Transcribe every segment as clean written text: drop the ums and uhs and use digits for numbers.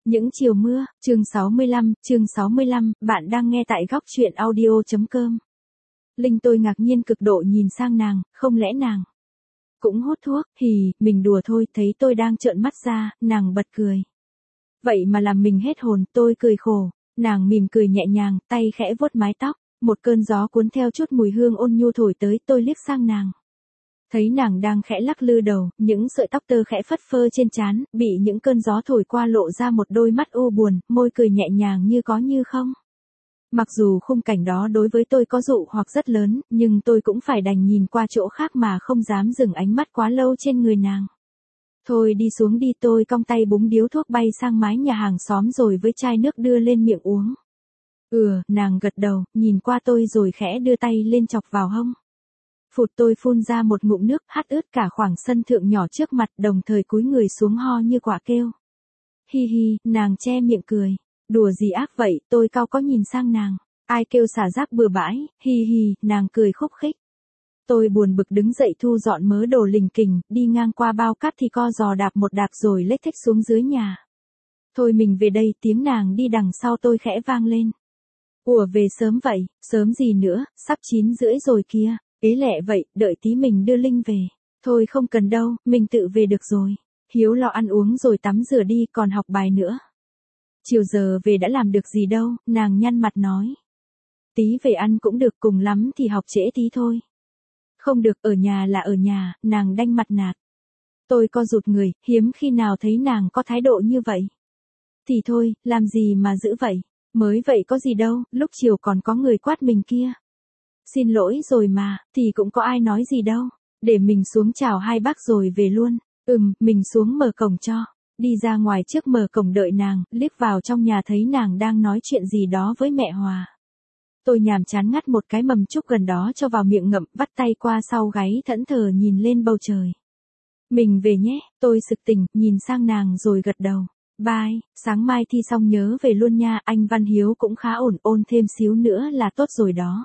Những chiều mưa, chương 65, bạn đang nghe tại góc truyện audio.com. Linh tôi ngạc nhiên cực độ nhìn sang nàng, không lẽ nàng cũng hút thuốc, mình đùa thôi, thấy tôi đang trợn mắt ra, nàng bật cười. Vậy mà làm mình hết hồn, tôi cười khổ, nàng mỉm cười nhẹ nhàng, tay khẽ vuốt mái tóc, một cơn gió cuốn theo chút mùi hương ôn nhu thổi tới, tôi liếc sang nàng. Thấy nàng đang khẽ lắc lư đầu, những sợi tóc tơ khẽ phất phơ trên trán, bị những cơn gió thổi qua lộ ra một đôi mắt u buồn, môi cười nhẹ nhàng như có như không. Mặc dù khung cảnh đó đối với tôi có dụ hoặc rất lớn, nhưng tôi cũng phải đành nhìn qua chỗ khác mà không dám dừng ánh mắt quá lâu trên người nàng. Thôi đi xuống đi, tôi cong tay búng điếu thuốc bay sang mái nhà hàng xóm rồi với chai nước đưa lên miệng uống. Nàng gật đầu, nhìn qua tôi rồi khẽ đưa tay lên chọc vào hông. Phụt, tôi phun ra một ngụm nước, hắt ướt cả khoảng sân thượng nhỏ trước mặt, đồng thời cúi người xuống ho như quả kêu. Nàng che miệng cười. Đùa gì ác vậy, tôi cau có nhìn sang nàng. Ai kêu xả rác bừa bãi, nàng cười khúc khích. Tôi buồn bực đứng dậy thu dọn mớ đồ lình kình, đi ngang qua bao cát thì co giò đạp một đạp rồi lếch thếch xuống dưới nhà. Thôi mình về đây, tiếng nàng đi đằng sau tôi khẽ vang lên. Ủa, về sớm vậy, sớm gì nữa, sắp 9:30 rồi kìa. Ế lẹ vậy, đợi tí mình đưa Linh về. Thôi không cần đâu, mình tự về được rồi. Hiếu lo ăn uống rồi tắm rửa đi, còn học bài nữa. Chiều giờ về đã làm được gì đâu, nàng nhăn mặt nói. Tí về ăn cũng được, cùng lắm thì học trễ tí thôi. Không được, ở nhà là ở nhà, nàng đanh mặt nạt. Tôi co rụt người, hiếm khi nào thấy nàng có thái độ như vậy. Thì thôi, làm gì mà giữ vậy, mới vậy có gì đâu, lúc chiều còn có người quát mình kia. Xin lỗi rồi mà, thì cũng có ai nói gì đâu, để mình xuống chào hai bác rồi về luôn. Mình xuống mở cổng cho. Đi ra ngoài trước mở cổng đợi nàng, liếc vào trong nhà thấy nàng đang nói chuyện gì đó với mẹ Hòa. Tôi nhàm chán ngắt một cái mầm trúc gần đó cho vào miệng ngậm, vắt tay qua sau gáy thẫn thờ nhìn lên bầu trời. Mình về nhé, tôi sực tỉnh, nhìn sang nàng rồi gật đầu. Bye, sáng mai thi xong nhớ về luôn nha, anh Văn Hiếu cũng khá ổn, ôn thêm xíu nữa là tốt rồi đó.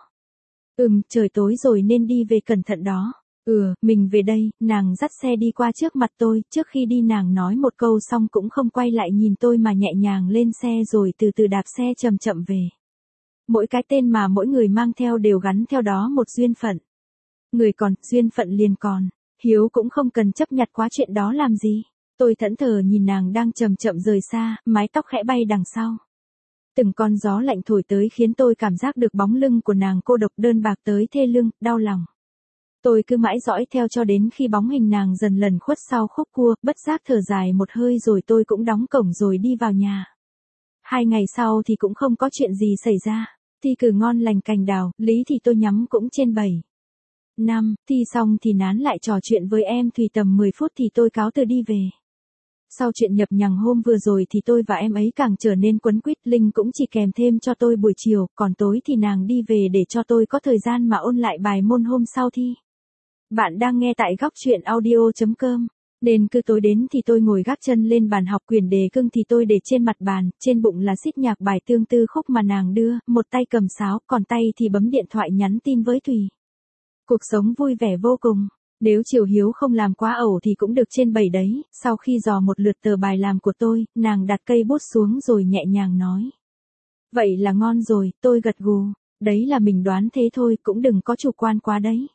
Trời tối rồi nên đi về cẩn thận đó. Mình về đây, nàng dắt xe đi qua trước mặt tôi, trước khi đi nàng nói một câu xong cũng không quay lại nhìn tôi mà nhẹ nhàng lên xe rồi từ từ đạp xe chậm chậm về. Mỗi cái tên mà mỗi người mang theo đều gắn theo đó một duyên phận. Người còn, duyên phận liền còn. Hiếu cũng không cần chấp nhặt quá chuyện đó làm gì. Tôi thẫn thờ nhìn nàng đang chậm chậm rời xa, mái tóc khẽ bay đằng sau. Từng con gió lạnh thổi tới khiến tôi cảm giác được bóng lưng của nàng cô độc đơn bạc tới thê lương, đau lòng. Tôi cứ mãi dõi theo cho đến khi bóng hình nàng dần lần khuất sau khúc cua, bất giác thở dài một hơi rồi tôi cũng đóng cổng rồi đi vào nhà. 2 ngày sau thì cũng không có chuyện gì xảy ra. Thi cử ngon lành cành đào, lý thì tôi nhắm cũng trên 7. 5, thi xong thì nán lại trò chuyện với em Thùy tầm 10 phút thì tôi cáo từ đi về. Sau chuyện nhập nhằng hôm vừa rồi thì tôi và em ấy càng trở nên quấn quýt, Linh cũng chỉ kèm thêm cho tôi buổi chiều, còn tối thì nàng đi về để cho tôi có thời gian mà ôn lại bài môn hôm sau thi. Bạn đang nghe tại góc truyện audio.com. Nên cứ tối đến thì tôi ngồi gác chân lên bàn học, quyển đề cưng thì tôi để trên mặt bàn, trên bụng là xít nhạc bài tương tư khúc mà nàng đưa, một tay cầm sáo, còn tay thì bấm điện thoại nhắn tin với Thùy. Cuộc sống vui vẻ vô cùng. Nếu chiều Hiếu không làm quá ẩu thì cũng được trên 7 đấy. Sau khi dò một lượt tờ bài làm của tôi, nàng đặt cây bút xuống rồi nhẹ nhàng nói. Vậy là ngon rồi, tôi gật gù. Đấy là mình đoán thế thôi, cũng đừng có chủ quan quá đấy.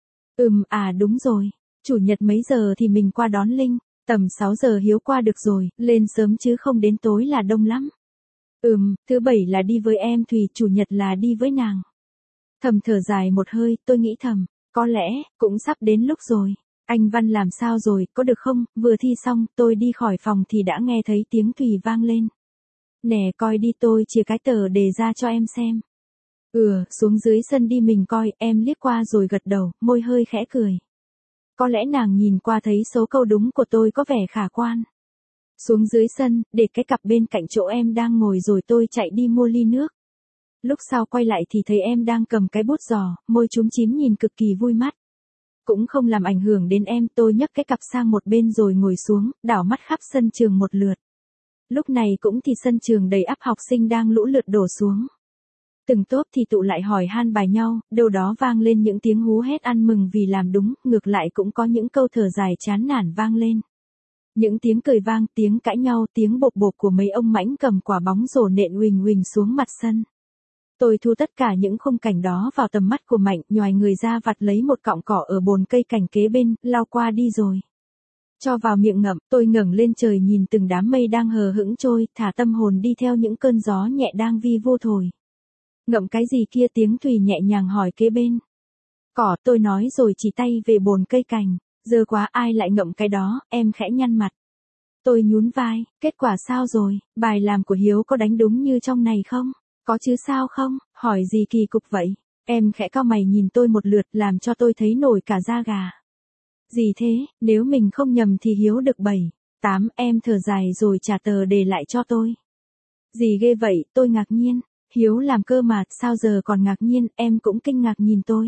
Đúng rồi. Chủ nhật mấy giờ thì mình qua đón Linh? Tầm 6 giờ Hiếu qua được rồi, lên sớm chứ không đến tối là đông lắm. Thứ Bảy là đi với em Thùy, chủ nhật là đi với nàng. Thầm thở dài một hơi, tôi nghĩ thầm, có lẽ, cũng sắp đến lúc rồi. Anh Văn làm sao rồi, có được không? Vừa thi xong, tôi đi khỏi phòng thì đã nghe thấy tiếng Thùy vang lên. Nè coi đi, tôi chia cái tờ đề ra cho em xem. Xuống dưới sân đi mình coi, em liếc qua rồi gật đầu, môi hơi khẽ cười. Có lẽ nàng nhìn qua thấy số câu đúng của tôi có vẻ khả quan. Xuống dưới sân, để cái cặp bên cạnh chỗ em đang ngồi rồi tôi chạy đi mua ly nước. Lúc sau quay lại thì thấy em đang cầm cái bút giò, môi chúm chím nhìn cực kỳ vui mắt. Cũng không làm ảnh hưởng đến em, tôi nhấc cái cặp sang một bên rồi ngồi xuống, đảo mắt khắp sân trường một lượt. Lúc này cũng thì sân trường đầy ắp học sinh đang lũ lượt đổ xuống. Từng tốp thì tụ lại hỏi han bài nhau, đâu đó vang lên những tiếng hú hét ăn mừng vì làm đúng, ngược lại cũng có những câu thở dài chán nản vang lên. Những tiếng cười vang, tiếng cãi nhau, tiếng bộp bộp của mấy ông mãnh cầm quả bóng rổ nện huỳnh huỳnh xuống mặt sân. Tôi thu tất cả những khung cảnh đó vào tầm mắt của Mạnh, nhoài người ra vặt lấy một cọng cỏ ở bồn cây cành kế bên, lao qua đi rồi. Cho vào miệng ngậm, tôi ngẩng lên trời nhìn từng đám mây đang hờ hững trôi, thả tâm hồn đi theo những cơn gió nhẹ đang vi vô thổi. Ngậm cái gì kia, tiếng Thùy nhẹ nhàng hỏi kế bên. Cỏ, tôi nói rồi chỉ tay về bồn cây cành. Giờ quá, ai lại ngậm cái đó, em khẽ nhăn mặt. Tôi nhún vai, kết quả sao rồi, bài làm của Hiếu có đánh đúng như trong này không? Có chứ sao không, hỏi gì kỳ cục vậy? Em khẽ cau mày nhìn tôi một lượt làm cho tôi thấy nổi cả da gà. Gì thế, nếu mình không nhầm thì Hiếu được 7, 8, em thở dài rồi trả tờ đề lại cho tôi. Gì ghê vậy, tôi ngạc nhiên. Hiếu làm cơ mà, sao giờ còn ngạc nhiên, em cũng kinh ngạc nhìn tôi.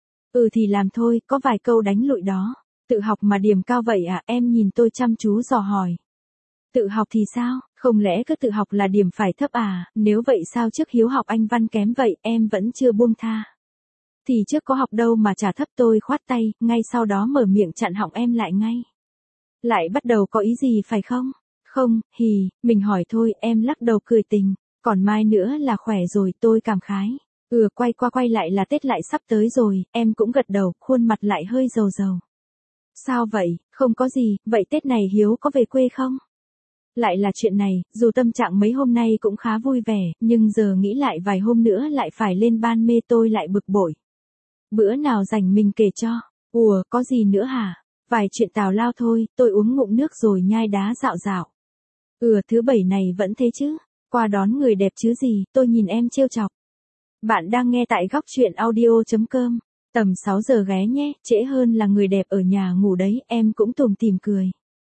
Thì làm thôi, có vài câu đánh lụi đó. Tự học mà điểm cao vậy à, em nhìn tôi chăm chú dò hỏi. Tự học thì sao, không lẽ cứ tự học là điểm phải thấp à, nếu vậy sao trước Hiếu học Anh văn kém vậy, em vẫn chưa buông tha. Thì trước có học đâu mà trả thấp, tôi khoát tay, ngay sau đó mở miệng chặn họng em lại ngay. Lại bắt đầu có ý gì phải không? Không, mình hỏi thôi, em lắc đầu cười tình, còn mai nữa là khỏe rồi, tôi cảm khái. Quay qua quay lại là Tết lại sắp tới rồi, em cũng gật đầu, khuôn mặt lại hơi rầu rầu. Sao vậy, không có gì, vậy Tết này Hiếu có về quê không? Lại là chuyện này, dù tâm trạng mấy hôm nay cũng khá vui vẻ, nhưng giờ nghĩ lại vài hôm nữa lại phải lên ban mê tôi lại bực bội. Bữa nào rảnh mình kể cho. Có gì nữa hả? Vài chuyện tào lao thôi, tôi uống ngụm nước rồi nhai đá dạo dạo. Thứ Bảy này vẫn thế chứ? Qua đón người đẹp chứ gì, tôi nhìn em trêu chọc. Bạn đang nghe tại góc truyện audio.com. Tầm 6 giờ ghé nhé, trễ hơn là người đẹp ở nhà ngủ đấy, em cũng tủm tỉm cười.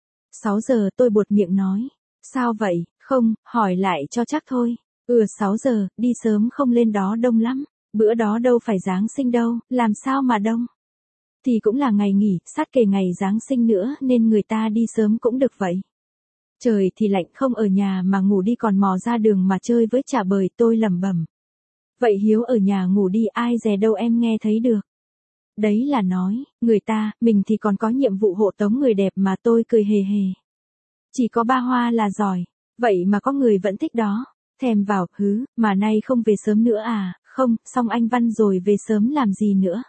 6 giờ, tôi buột miệng nói. Sao vậy, không, hỏi lại cho chắc thôi. 6 giờ, đi sớm không lên đó đông lắm. Bữa đó đâu phải Giáng sinh đâu, làm sao mà đông. Thì cũng là ngày nghỉ, sát kề ngày Giáng sinh nữa nên người ta đi sớm cũng được vậy. Trời thì lạnh, không ở nhà mà ngủ đi còn mò ra đường mà chơi với chả bời, tôi lẩm bẩm. Vậy Hiếu ở nhà ngủ đi, ai dè đâu em nghe thấy được. Đấy là nói, người ta, mình thì còn có nhiệm vụ hộ tống người đẹp mà, tôi cười hề hề. Chỉ có ba Hoa là giỏi, vậy mà có người vẫn thích đó. Thèm vào, mà nay không về sớm nữa à, không, xong anh Văn rồi về sớm làm gì nữa.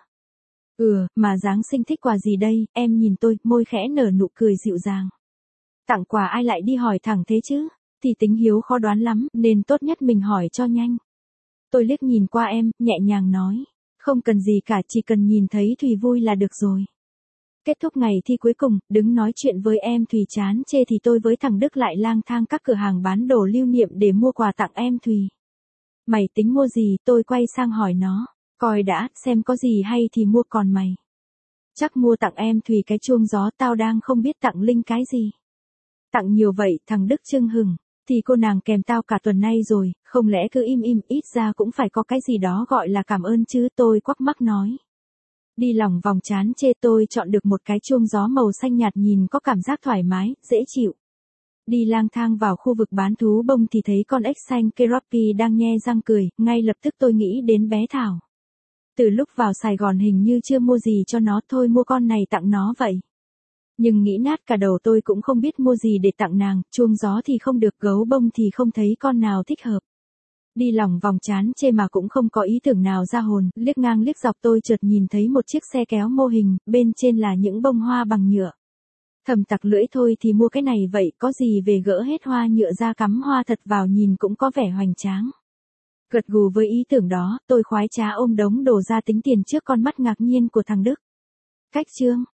Mà Giáng sinh thích quà gì đây, em nhìn tôi, môi khẽ nở nụ cười dịu dàng. Tặng quà ai lại đi hỏi thẳng thế chứ, thì tính Hiếu khó đoán lắm, nên tốt nhất mình hỏi cho nhanh. Tôi liếc nhìn qua em, nhẹ nhàng nói. Không cần gì cả, chỉ cần nhìn thấy Thùy vui là được rồi. Kết thúc ngày thi cuối cùng, đứng nói chuyện với em Thùy chán chê thì tôi với thằng Đức lại lang thang các cửa hàng bán đồ lưu niệm để mua quà tặng em Thùy. Mày tính mua gì, tôi quay sang hỏi nó. Coi đã, xem có gì hay thì mua, còn mày. Chắc mua tặng em Thùy cái chuông gió, tao đang không biết tặng Linh cái gì. Tặng nhiều vậy, thằng Đức chưng hửng. Thì cô nàng kèm tao cả tuần nay rồi, không lẽ cứ im im, ít ra cũng phải có cái gì đó gọi là cảm ơn chứ, tôi quắc mắc nói. Đi lòng vòng chán chê, tôi chọn được một cái chuông gió màu xanh nhạt nhìn có cảm giác thoải mái, dễ chịu. Đi lang thang vào khu vực bán thú bông thì thấy con ếch xanh Keroppi đang nhe răng cười, ngay lập tức tôi nghĩ đến bé Thảo. Từ lúc vào Sài Gòn hình như chưa mua gì cho nó, thôi mua con này tặng nó vậy. Nhưng nghĩ nát cả đầu, tôi cũng không biết mua gì để tặng nàng, chuông gió thì không được, gấu bông thì không thấy con nào thích hợp. Đi lòng vòng chán chê mà cũng không có ý tưởng nào ra hồn, liếc ngang liếc dọc tôi chợt nhìn thấy một chiếc xe kéo mô hình, bên trên là những bông hoa bằng nhựa. Thầm tặc lưỡi, thôi thì mua cái này vậy, có gì về gỡ hết hoa nhựa ra cắm hoa thật vào nhìn cũng có vẻ hoành tráng. Gật gù với ý tưởng đó, tôi khoái trá ôm đống đồ ra tính tiền trước con mắt ngạc nhiên của thằng Đức. Cách chương